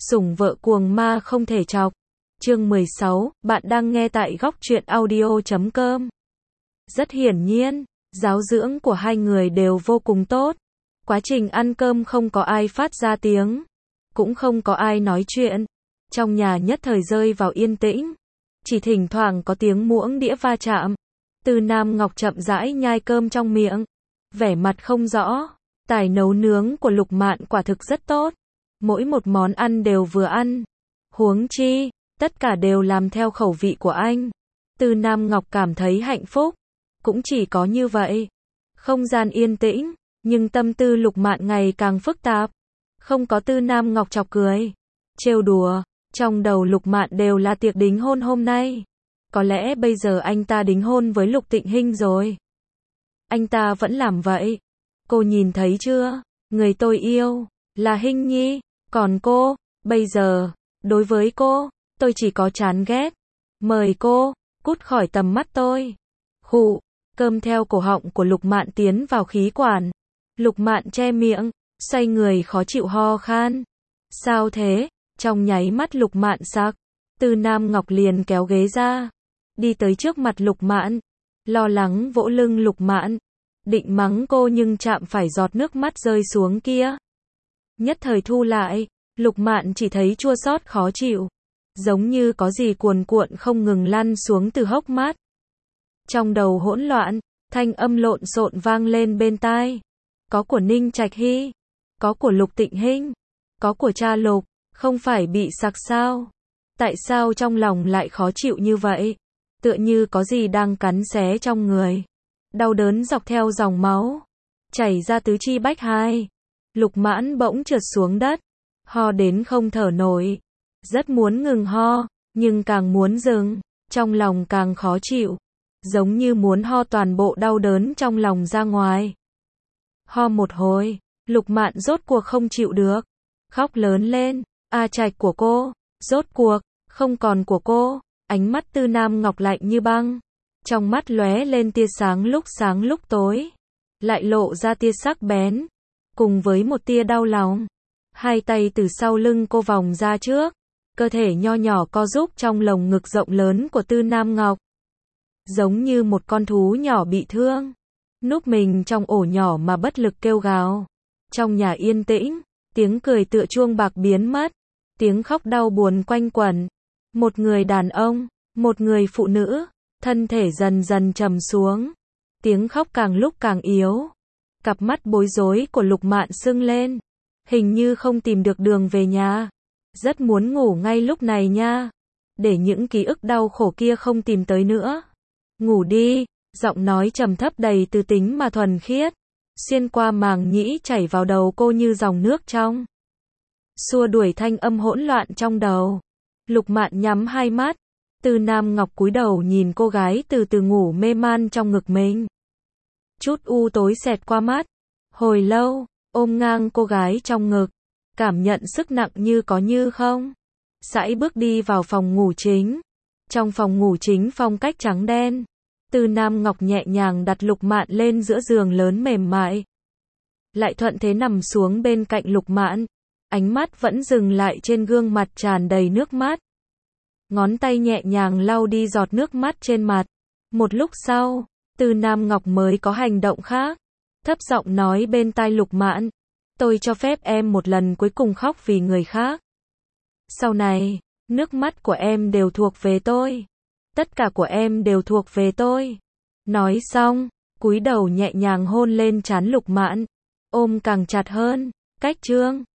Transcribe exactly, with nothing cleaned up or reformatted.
Sủng vợ cuồng ma không thể chọc. Chương mười sáu, bạn đang nghe tại góc truyện audio chấm com. Rất hiển nhiên, giáo dưỡng của hai người đều vô cùng tốt. Quá trình ăn cơm không có ai phát ra tiếng, cũng không có ai nói chuyện. Trong nhà nhất thời rơi vào yên tĩnh, chỉ thỉnh thoảng có tiếng muỗng đĩa va chạm. Từ Nam Ngọc chậm rãi nhai cơm trong miệng, vẻ mặt không rõ. Tài nấu nướng của Lục Mạn quả thực rất tốt, mỗi một món ăn đều vừa ăn. Huống chi, tất cả đều làm theo khẩu vị của anh. Từ Nam Ngọc cảm thấy hạnh phúc, cũng chỉ có như vậy. Không gian yên tĩnh, nhưng tâm tư Lục Mạn ngày càng phức tạp. Không có Từ Nam Ngọc chọc cười, trêu đùa, trong đầu Lục Mạn đều là tiệc đính hôn hôm nay. Có lẽ bây giờ anh ta đính hôn với Lục Tịnh Hinh rồi. Anh ta vẫn làm vậy. Cô nhìn thấy chưa? Người tôi yêu là Hinh Nhi, còn cô, bây giờ, đối với cô, tôi chỉ có chán ghét. Mời cô, cút khỏi tầm mắt tôi. Khụ, cơm theo cổ họng của Lục Mạn tiến vào khí quản. Lục Mạn che miệng, xoay người khó chịu ho khan. Sao thế? Trong nháy mắt Lục Mạn sặc. Từ Nam Ngọc liền kéo ghế ra, đi tới trước mặt Lục Mạn, lo lắng vỗ lưng Lục Mạn, định mắng cô nhưng chạm phải giọt nước mắt rơi xuống kia. Nhất thời thu lại, Lục Mạn chỉ thấy chua xót khó chịu, giống như có gì cuồn cuộn không ngừng lăn xuống từ hốc mắt. Trong đầu hỗn loạn, thanh âm lộn xộn vang lên bên tai. Có của Ninh Trạch Hy, có của Lục Tịnh Hinh, có của cha Lục, không phải bị sặc sao? Tại sao trong lòng lại khó chịu như vậy? Tựa như có gì đang cắn xé trong người. Đau đớn dọc theo dòng máu, chảy ra tứ chi bách hai. Lục Mãn bỗng trượt xuống đất, ho đến không thở nổi. Rất muốn ngừng ho, nhưng càng muốn dừng, trong lòng càng khó chịu. Giống như muốn ho toàn bộ đau đớn trong lòng ra ngoài. Ho một hồi, Lục Mạn rốt cuộc không chịu được, khóc lớn lên. A Trạch của cô, rốt cuộc, không còn của cô. Ánh mắt Từ Nam Ngọc lạnh như băng, trong mắt lóe lên tia sáng lúc sáng lúc tối, lại lộ ra tia sắc bén, cùng với một tia đau lòng. Hai tay từ sau lưng cô vòng ra trước, cơ thể nho nhỏ co rúm trong lồng ngực rộng lớn của Từ Nam Ngọc. Giống như một con thú nhỏ bị thương, núp mình trong ổ nhỏ mà bất lực kêu gào. Trong nhà yên tĩnh, tiếng cười tựa chuông bạc biến mất, tiếng khóc đau buồn quanh quẩn. Một người đàn ông, một người phụ nữ, thân thể dần dần trầm xuống, tiếng khóc càng lúc càng yếu. Cặp mắt bối rối của Lục Mạn sưng lên, hình như không tìm được đường về nhà. Rất muốn ngủ ngay lúc này nha, để những ký ức đau khổ kia không tìm tới nữa. Ngủ đi, giọng nói trầm thấp đầy từ tính mà thuần khiết, xuyên qua màng nhĩ chảy vào đầu cô như dòng nước trong. Xua đuổi thanh âm hỗn loạn trong đầu. Lục Mạn nhắm hai mắt, Từ Nam Ngọc cúi đầu nhìn cô gái từ từ ngủ mê man trong ngực mình. Chút u tối xẹt qua mắt, hồi lâu, ôm ngang cô gái trong ngực, cảm nhận sức nặng như có như không. Sải bước đi vào phòng ngủ chính. Trong phòng ngủ chính phong cách trắng đen, Từ Nam Ngọc nhẹ nhàng đặt Lục Mạn lên giữa giường lớn mềm mại, lại thuận thế nằm xuống bên cạnh Lục Mạn. Ánh mắt vẫn dừng lại trên gương mặt tràn đầy nước mắt. Ngón tay nhẹ nhàng lau đi giọt nước mắt trên mặt. Một lúc sau, Từ Nam Ngọc mới có hành động khác. Thấp giọng nói bên tai Lục Mạn, tôi cho phép em một lần cuối cùng khóc vì người khác. Sau này, nước mắt của em đều thuộc về tôi. Tất cả của em đều thuộc về tôi. Nói xong, cúi đầu nhẹ nhàng hôn lên trán Lục Mạn, ôm càng chặt hơn. Cách chương